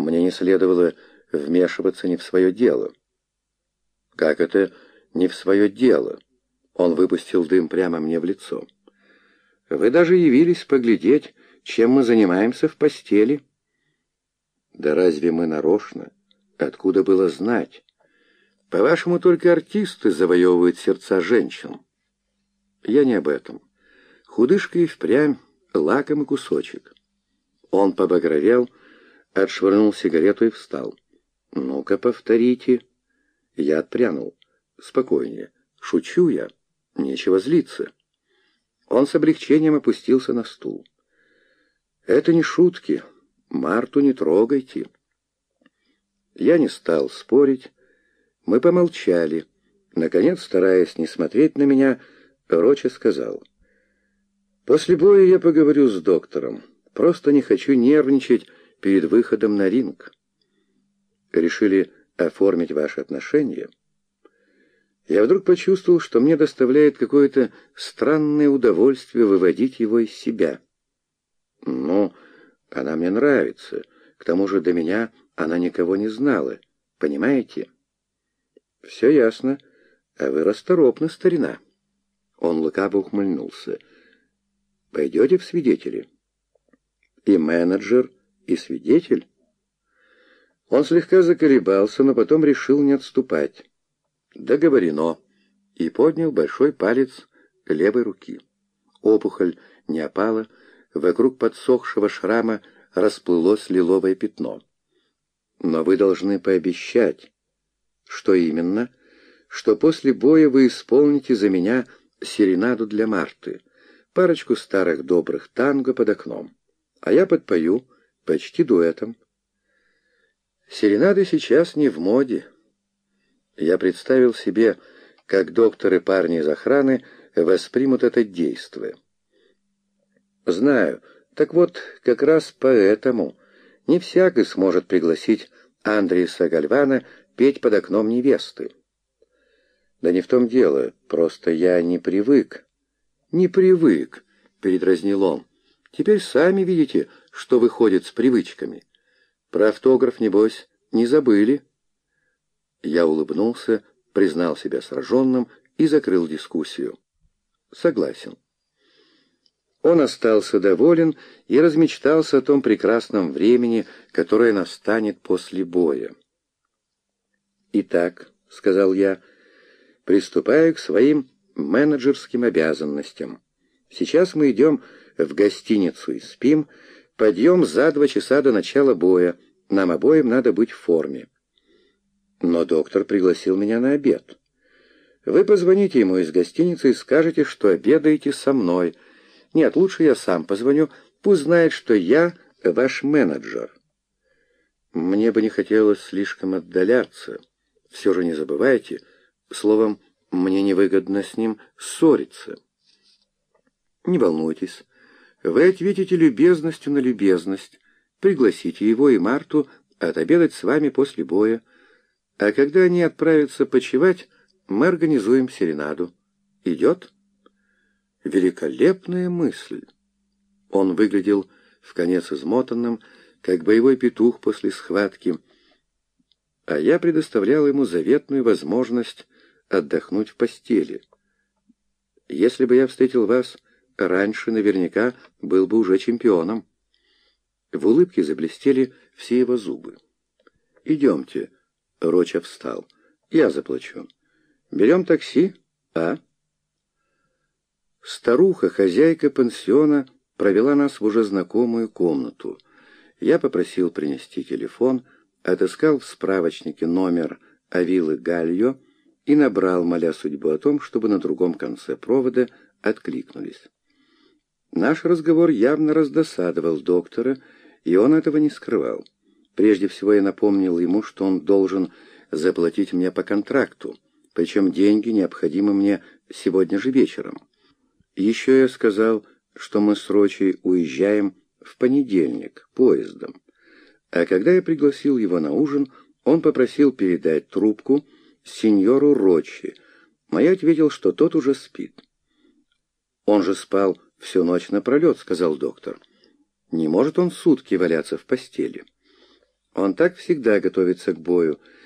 Мне не следовало вмешиваться не в свое дело. Как это не в свое дело? Он выпустил дым прямо мне в лицо. Вы даже явились поглядеть, чем мы занимаемся в постели. Да разве мы нарочно? Откуда было знать? По-вашему, только артисты завоевывают сердца женщин. Я не об этом. Худышка и впрямь лакомый кусочек. Он побагровел, отшвырнул сигарету и встал. «Ну-ка, повторите». Я отпрянул. «Спокойнее. Шучу я. Нечего злиться». Он с облегчением опустился на стул. «Это не шутки. Марту не трогайте». Я не стал спорить. Мы помолчали. Наконец, стараясь не смотреть на меня, Роча сказал: «После боя я поговорю с доктором. Просто не хочу нервничать перед выходом на ринг. Решили оформить ваши отношения?» Я вдруг почувствовал, что мне доставляет какое-то странное удовольствие выводить его из себя. Ну, она мне нравится. К тому же до меня она никого не знала. Понимаете? Все ясно. А вы расторопны, старина. Он лукаво ухмыльнулся. Пойдете в свидетели? И менеджер, и свидетель? Он слегка заколебался, но потом решил не отступать. Договорено. И поднял большой палец левой руки. Опухоль не опала, вокруг подсохшего шрама расплылось лиловое пятно. Но вы должны пообещать. Что именно? Что после боя вы исполните за меня серенаду для Марты, парочку старых добрых танго под окном, а я подпою почти дуэтом. Серенады сейчас не в моде. Я представил себе, как доктор и парни из охраны воспримут это действие. Знаю, так вот, как раз поэтому не всякий сможет пригласить Андреаса Гальвана петь под окном невесты. Да не в том дело, просто я не привык. Не привык, передразнил он. Теперь сами видите, что выходит с привычками. Про автограф, небось, не забыли? Я улыбнулся, признал себя сраженным и закрыл дискуссию. Согласен. Он остался доволен и размечтался о том прекрасном времени, которое настанет после боя. «Итак», — сказал я, — «приступаю к своим менеджерским обязанностям. Сейчас мы идем в гостиницу и спим. Подъем за 2 часа до начала боя. Нам обоим надо быть в форме». «Но доктор пригласил меня на обед». «Вы позвоните ему из гостиницы и скажете, что обедаете со мной. Нет, лучше я сам позвоню. Пусть знает, что я ваш менеджер». Мне бы не хотелось слишком отдаляться. Все же не забывайте, словом, мне невыгодно с ним ссориться. Не волнуйтесь, вы ответите любезностью на любезность. Пригласите его и Марту отобедать с вами после боя. А когда они отправятся почивать, мы организуем серенаду. Идет? Великолепная мысль. Он выглядел вконец измотанным, как боевой петух после схватки, а я предоставлял ему заветную возможность отдохнуть в постели. Если бы я встретил вас раньше, наверняка был бы уже чемпионом. В улыбке заблестели все его зубы. «Идемте». Роча встал. «Я заплачу. Берем такси, а?» Старуха, хозяйка пансиона, провела нас в уже знакомую комнату. Я попросил принести телефон, отыскал в справочнике номер Авилы Гальо и набрал, моля судьбу о том, чтобы на другом конце провода откликнулись. Наш разговор явно раздосадовал доктора, и он этого не скрывал. Прежде всего я напомнил ему, что он должен заплатить мне по контракту, причем деньги необходимы мне сегодня же вечером. Еще я сказал, что мы с Рочей уезжаем в понедельник поездом. А когда я пригласил его на ужин, он попросил передать трубку сеньору Рочи, но я ответил, что тот уже спит. «Он же спал всю ночь напролет», — сказал доктор. «Не может он сутки валяться в постели». Он так всегда готовится к бою,